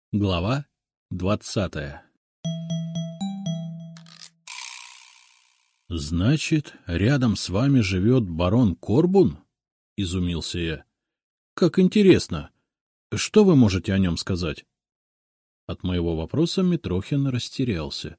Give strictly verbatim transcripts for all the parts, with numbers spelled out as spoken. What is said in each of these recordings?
Глава двадцатая. — Значит, рядом с вами живет барон Корбун? — изумился я. — Как интересно. Что вы можете о нем сказать? От моего вопроса Митрохин растерялся.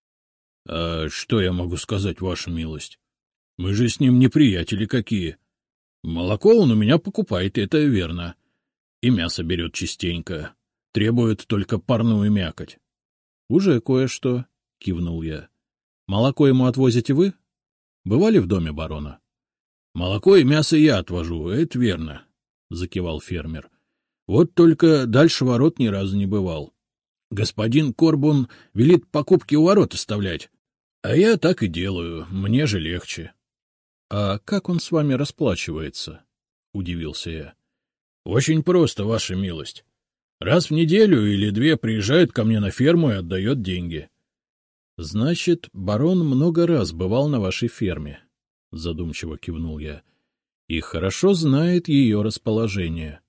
— А что я могу сказать, ваша милость? Мы же с ним не приятели какие. Молоко он у меня покупает, это верно. И мясо берет частенько. Требует только парную мякоть. — Уже кое-что, — кивнул я. — Молоко ему отвозите вы? Бывали в доме барона? — Молоко и мясо я отвожу, это верно, — закивал фермер. — Вот только дальше ворот ни разу не бывал. Господин Корбун велит покупки у ворот оставлять, а я так и делаю, мне же легче. — А как он с вами расплачивается? — удивился я. — Очень просто, ваша милость. Раз в неделю или две приезжает ко мне на ферму и отдает деньги. — Значит, барон много раз бывал на вашей ферме, — задумчиво кивнул я, — и хорошо знает ее расположение.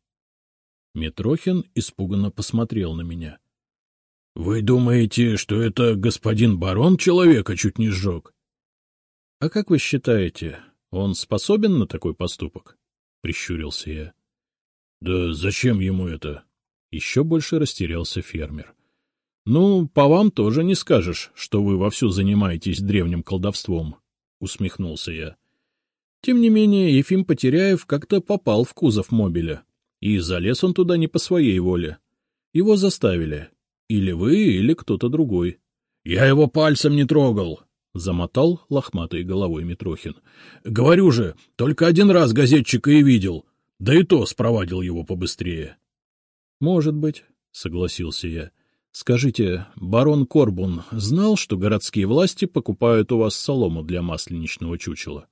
Митрохин испуганно посмотрел на меня. — Вы думаете, что это господин барон человека чуть не сжег? — А как вы считаете, он способен на такой поступок? — прищурился я. — Да зачем ему это? Еще больше растерялся фермер. — Ну, по вам тоже не скажешь, что вы вовсю занимаетесь древним колдовством, — усмехнулся я. Тем не менее, Ефим Потеряев как-то попал в кузов мобиля, и залез он туда не по своей воле. Его заставили. Или вы, или кто-то другой. — Я его пальцем не трогал, — замотал лохматой головой Митрохин. — Говорю же, только один раз газетчика и видел, да и то спровадил его побыстрее. — Может быть, — согласился я. — Скажите, барон Корбун знал, что городские власти покупают у вас солому для масленичного чучела?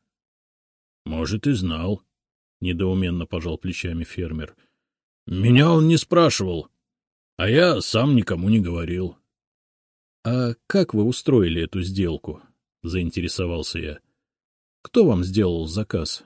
— Может, и знал, — недоуменно пожал плечами фермер. — Меня он не спрашивал, а я сам никому не говорил. — А как вы устроили эту сделку? — заинтересовался я. — Кто вам сделал заказ?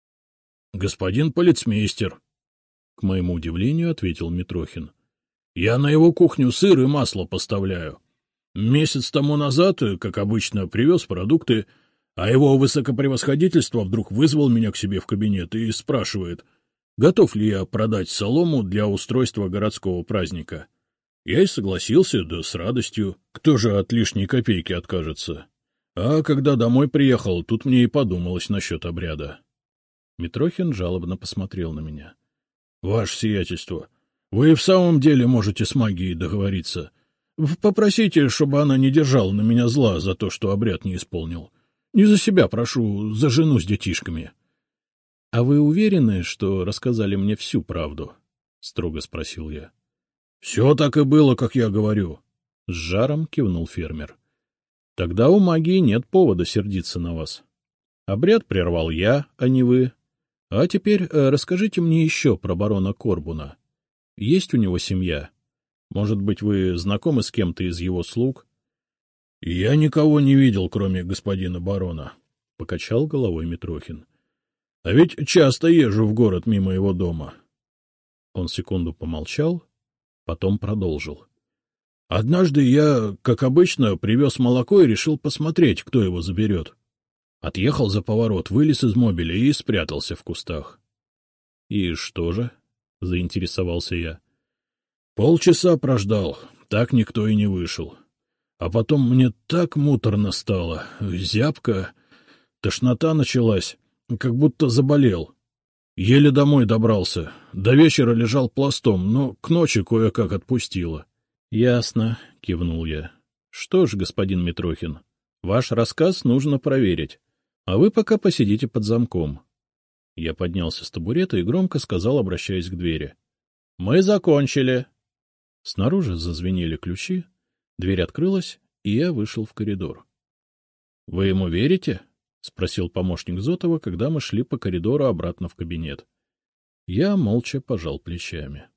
— Господин полицмейстер, — к моему удивлению ответил Митрохин. — Я на его кухню сыр и масло поставляю. Месяц тому назад, как обычно, привез продукты, а его высокопревосходительство вдруг вызвал меня к себе в кабинет и спрашивает, готов ли я продать солому для устройства городского праздника. Я и согласился, да с радостью. Кто же от лишней копейки откажется? А когда домой приехал, тут мне и подумалось насчет обряда. Митрохин жалобно посмотрел на меня. — Ваше сиятельство, вы в самом деле можете с магией договориться. Попросите, чтобы она не держала на меня зла за то, что обряд не исполнил. Не за себя прошу, за жену с детишками. — А вы уверены, что рассказали мне всю правду? — строго спросил я. — Все так и было, как я говорю, — с жаром кивнул фермер. — Тогда у магии нет повода сердиться на вас. Обряд прервал я, а не вы. А теперь э, расскажите мне еще про барона Корбуна. Есть у него семья? Может быть, вы знакомы с кем-то из его слуг? — Я никого не видел, кроме господина барона, — покачал головой Митрохин. — А ведь часто езжу в город мимо его дома. Он секунду помолчал, потом продолжил. — Однажды я, как обычно, привез молоко и решил посмотреть, кто его заберет. Отъехал за поворот, вылез из мобиля и спрятался в кустах. — И что же? — заинтересовался я. — Полчаса прождал, так никто и не вышел. А потом мне так муторно стало, зябко, тошнота началась, как будто заболел. Еле домой добрался, до вечера лежал пластом, но к ночи кое-как отпустило. — Ясно, — кивнул я. — Что ж, господин Митрохин, ваш рассказ нужно проверить, а вы пока посидите под замком. Я поднялся с табурета и громко сказал, обращаясь к двери. — Мы закончили. Снаружи зазвенели ключи, дверь открылась, и я вышел в коридор. — Вы ему верите? — спросил помощник Зотова, когда мы шли по коридору обратно в кабинет. Я молча пожал плечами.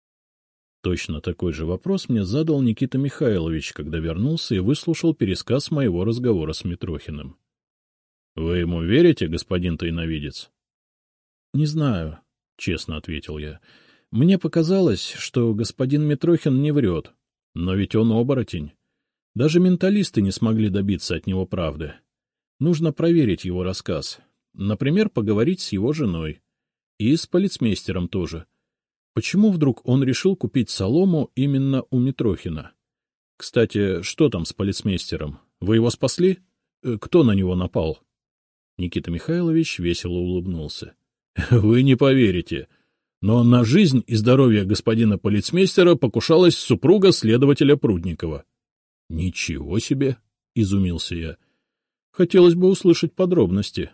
Точно такой же вопрос мне задал Никита Михайлович, когда вернулся и выслушал пересказ моего разговора с Митрохиным. — Вы ему верите, господин тайновидец? — Не знаю, — честно ответил я. Мне показалось, что господин Митрохин не врет, но ведь он оборотень. Даже менталисты не смогли добиться от него правды. Нужно проверить его рассказ. Например, поговорить с его женой. И с полицмейстером тоже. Почему вдруг он решил купить солому именно у Митрохина? Кстати, что там с полицмейстером? Вы его спасли? Кто на него напал? Никита Михайлович весело улыбнулся. — Вы не поверите, но на жизнь и здоровье господина полицмейстера покушалась супруга следователя Прудникова. — Ничего себе! — изумился я. — Хотелось бы услышать подробности.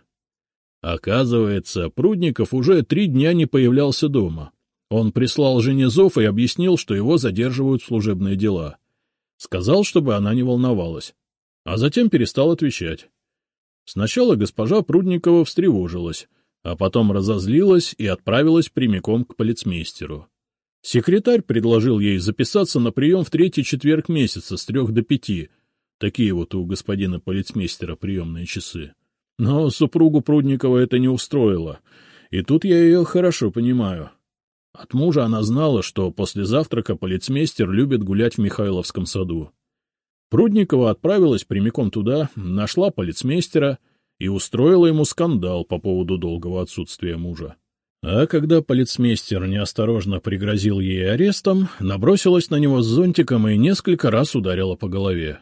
Оказывается, Прудников уже три дня не появлялся дома. Он прислал жене зов и объяснил, что его задерживают служебные дела. Сказал, чтобы она не волновалась. А затем перестал отвечать. Сначала госпожа Прудникова встревожилась, а потом разозлилась и отправилась прямиком к полицмейстеру. Секретарь предложил ей записаться на прием в третий четверг месяца с трех до пяти. Такие вот у господина полицмейстера приемные часы. Но супругу Прудникова это не устроило, и тут я ее хорошо понимаю. От мужа она знала, что после завтрака полицмейстер любит гулять в Михайловском саду. Прудникова отправилась прямиком туда, нашла полицмейстера и устроила ему скандал по поводу долгого отсутствия мужа. А когда полицмейстер неосторожно пригрозил ей арестом, набросилась на него с зонтиком и несколько раз ударила по голове.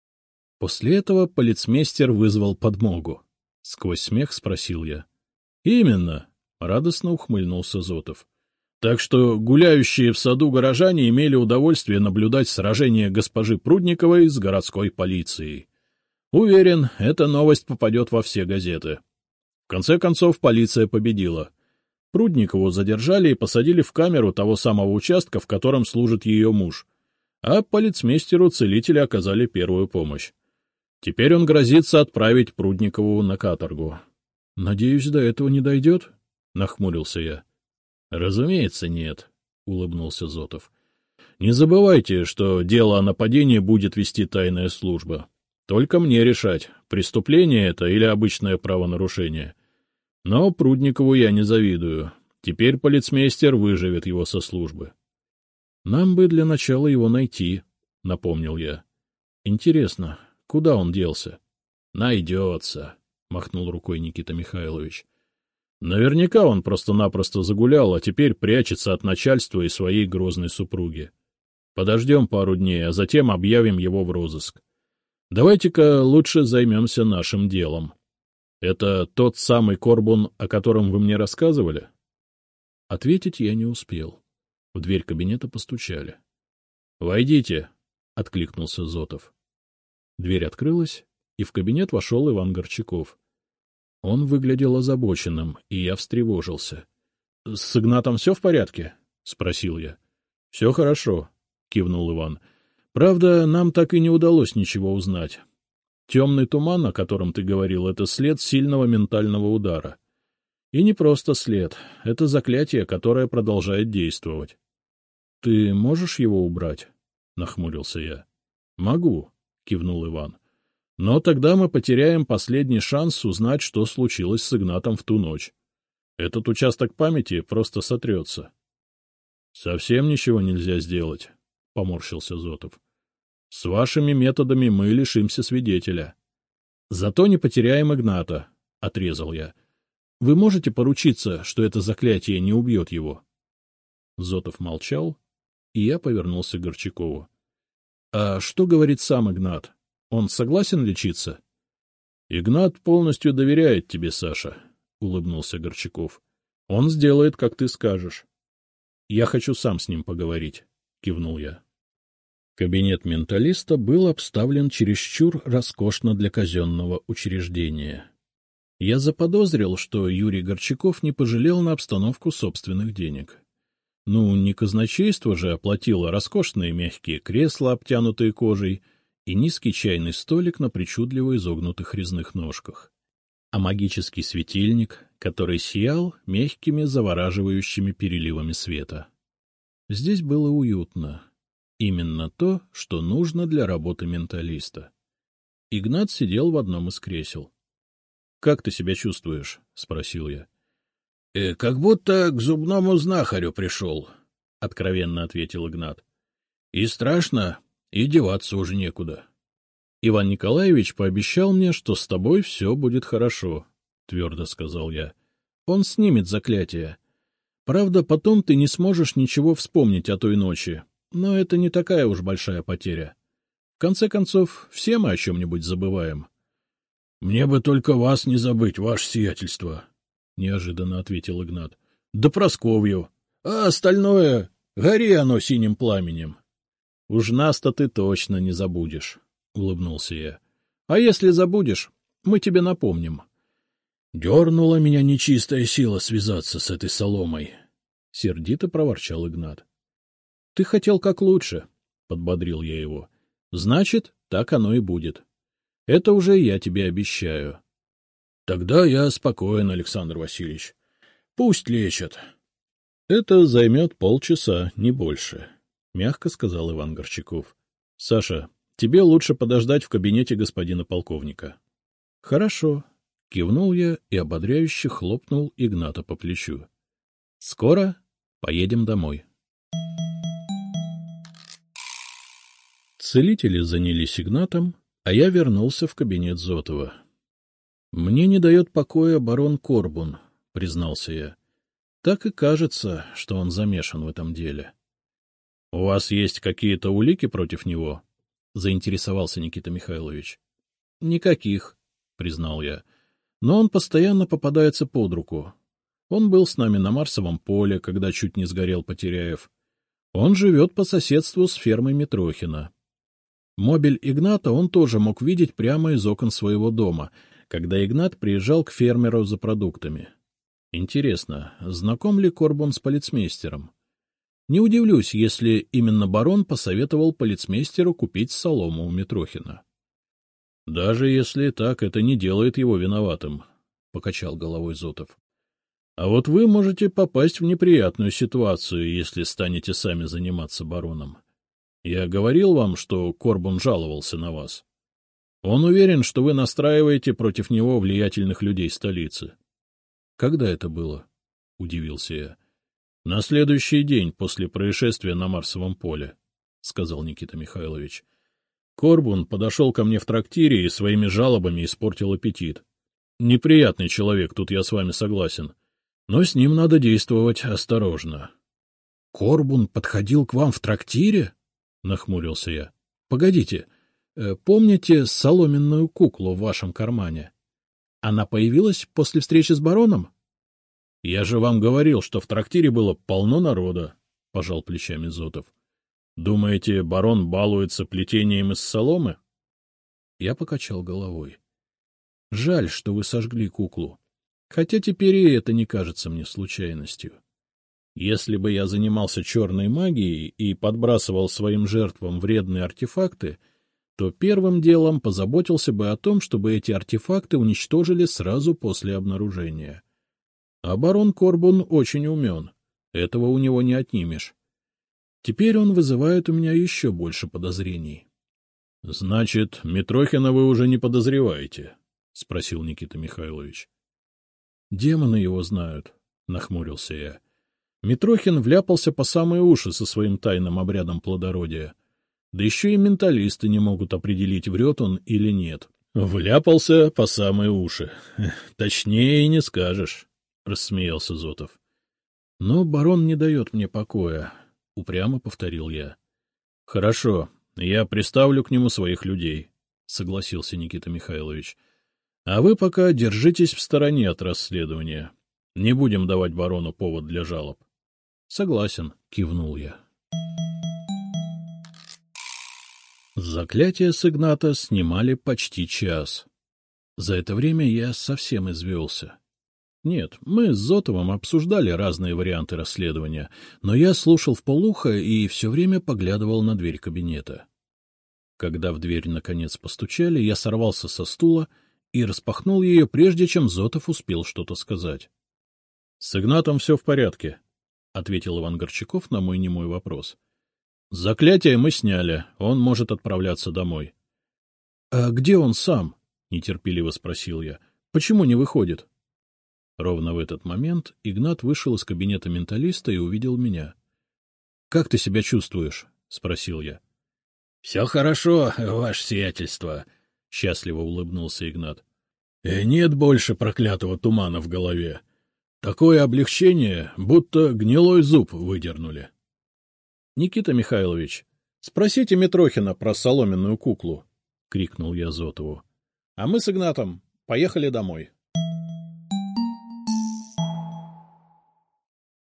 После этого полицмейстер вызвал подмогу. Сквозь смех спросил я. — Именно, — радостно ухмыльнулся Зотов. Так что гуляющие в саду горожане имели удовольствие наблюдать сражение госпожи Прудниковой с городской полицией. Уверен, эта новость попадет во все газеты. В конце концов, полиция победила. Прудникову задержали и посадили в камеру того самого участка, в котором служит ее муж. А полицмейстеру целители оказали первую помощь. Теперь он грозится отправить Прудникову на каторгу. — Надеюсь, до этого не дойдет? — нахмурился я. — Разумеется, нет, — улыбнулся Зотов. — Не забывайте, что дело о нападении будет вести тайная служба. Только мне решать, преступление это или обычное правонарушение. Но Прудникову я не завидую. Теперь полицмейстер выживет его со службы. — Нам бы для начала его найти, — напомнил я. — Интересно, куда он делся? — Найдется, — махнул рукой Никита Михайлович. Наверняка он просто-напросто загулял, а теперь прячется от начальства и своей грозной супруги. Подождем пару дней, а затем объявим его в розыск. Давайте-ка лучше займемся нашим делом. Это тот самый Корбун, о котором вы мне рассказывали? Ответить я не успел. В дверь кабинета постучали. — Войдите, — откликнулся Зотов. Дверь открылась, и в кабинет вошел Иван Горчаков. Он выглядел озабоченным, и я встревожился. — С Игнатом все в порядке? — спросил я. — Все хорошо, — кивнул Иван. — Правда, нам так и не удалось ничего узнать. Темный туман, о котором ты говорил, — это след сильного ментального удара. И не просто след, это заклятие, которое продолжает действовать. — Ты можешь его убрать? — нахмурился я. — Могу, — кивнул Иван. Но тогда мы потеряем последний шанс узнать, что случилось с Игнатом в ту ночь. Этот участок памяти просто сотрется. — Совсем ничего нельзя сделать, — поморщился Зотов. — С вашими методами мы лишимся свидетеля. — Зато не потеряем Игната, — отрезал я. — Вы можете поручиться, что это заклятие не убьет его? Зотов молчал, и я повернулся к Горчакову. — А что говорит сам Игнат? Он согласен лечиться? — Игнат полностью доверяет тебе, Саша, — улыбнулся Горчаков. — Он сделает, как ты скажешь. — Я хочу сам с ним поговорить, — кивнул я. Кабинет менталиста был обставлен чересчур роскошно для казенного учреждения. Я заподозрил, что Юрий Горчаков не пожалел на обстановку собственных денег. Ну, не казначейство же оплатило роскошные мягкие кресла, обтянутые кожей, и низкий чайный столик на причудливо изогнутых резных ножках, а магический светильник, который сиял мягкими завораживающими переливами света. Здесь было уютно. Именно то, что нужно для работы менталиста. Игнат сидел в одном из кресел. — Как ты себя чувствуешь? — спросил я. — Как будто к зубному знахарю пришел, откровенно ответил Игнат. — И страшно, и деваться уже некуда. Иван Николаевич пообещал мне, что с тобой все будет хорошо, — твердо сказал я. — Он снимет заклятие. Правда, потом ты не сможешь ничего вспомнить о той ночи, но это не такая уж большая потеря. В конце концов, все мы о чем-нибудь забываем. — Мне бы только вас не забыть, ваше сиятельство, — неожиданно ответил Игнат. — Да Прасковью. А остальное — гори оно синим пламенем. — Уж нас-то ты точно не забудешь, — улыбнулся я. — А если забудешь, мы тебе напомним. Дернула меня нечистая сила связаться с этой соломой, — сердито проворчал Игнат. — Ты хотел как лучше, — подбодрил я его. — Значит, так оно и будет. Это уже я тебе обещаю. — Тогда я спокоен, Александр Васильевич. Пусть лечат. — Это займет полчаса, не больше, — мягко сказал Иван Горчаков. — Саша, тебе лучше подождать в кабинете господина полковника. — Хорошо. — кивнул я и ободряюще хлопнул Игната по плечу. — Скоро поедем домой. Целители занялись Игнатом, а я вернулся в кабинет Зотова. — Мне не дает покоя барон Корбун, — признался я. — Так и кажется, что он замешан в этом деле. — У вас есть какие-то улики против него? — заинтересовался Никита Михайлович. — Никаких, — признал я. Но он постоянно попадается под руку. Он был с нами на Марсовом поле, когда чуть не сгорел Потеряев. Он живет по соседству с фермой Митрохина. Мобиль Игната он тоже мог видеть прямо из окон своего дома, когда Игнат приезжал к фермеру за продуктами. Интересно, знаком ли Корбун с полицмейстером? Не удивлюсь, если именно барон посоветовал полицмейстеру купить солому у Митрохина. — Даже если так, это не делает его виноватым, — покачал головой Зотов. — А вот вы можете попасть в неприятную ситуацию, если станете сами заниматься бароном. Я говорил вам, что Корбун жаловался на вас. Он уверен, что вы настраиваете против него влиятельных людей столицы. — Когда это было? — удивился я. — На следующий день после происшествия на Марсовом поле, — сказал Никита Михайлович. Корбун подошел ко мне в трактире и своими жалобами испортил аппетит. Неприятный человек, тут я с вами согласен. Но с ним надо действовать осторожно. — Корбун подходил к вам в трактире? — нахмурился я. — Погодите, помните соломенную куклу в вашем кармане? Она появилась после встречи с бароном? — Я же вам говорил, что в трактире было полно народа, — пожал плечами Зотов. Думаете, барон балуется плетением из соломы? Я покачал головой. Жаль, что вы сожгли куклу. Хотя теперь и это не кажется мне случайностью. Если бы я занимался черной магией и подбрасывал своим жертвам вредные артефакты, то первым делом позаботился бы о том, чтобы эти артефакты уничтожили сразу после обнаружения. А барон Корбун очень умен. Этого у него не отнимешь. Теперь он вызывает у меня еще больше подозрений. — Значит, Митрохина вы уже не подозреваете? — спросил Никита Михайлович. — Демоны его знают, — нахмурился я. Митрохин вляпался по самые уши со своим тайным обрядом плодородия. Да еще и менталисты не могут определить, врет он или нет. — Вляпался по самые уши. Точнее и не скажешь, — рассмеялся Зотов. — Но барон не дает мне покоя. — упрямо повторил я. — Хорошо, я приставлю к нему своих людей, — согласился Никита Михайлович. — А вы пока держитесь в стороне от расследования. Не будем давать барону повод для жалоб. — Согласен, — кивнул я. Заклятие с Игната снимали почти час. За это время я совсем извелся. Нет, мы с Зотовым обсуждали разные варианты расследования, но я слушал вполуха и все время поглядывал на дверь кабинета. Когда в дверь наконец постучали, я сорвался со стула и распахнул ее, прежде чем Зотов успел что-то сказать. — С Игнатом все в порядке, — ответил Иван Горчаков на мой немой вопрос. — Заклятие мы сняли, он может отправляться домой. — А где он сам? — нетерпеливо спросил я. — Почему не выходит? Ровно в этот момент Игнат вышел из кабинета менталиста и увидел меня. как ты себя чувствуешь? — спросил я. — Все хорошо, ваше сиятельство, — счастливо улыбнулся Игнат. — Нет больше проклятого тумана в голове. Такое облегчение, будто гнилой зуб выдернули. — Никита Михайлович, спросите Митрохина про соломенную куклу, — крикнул я Зотову. — А мы с Игнатом поехали домой.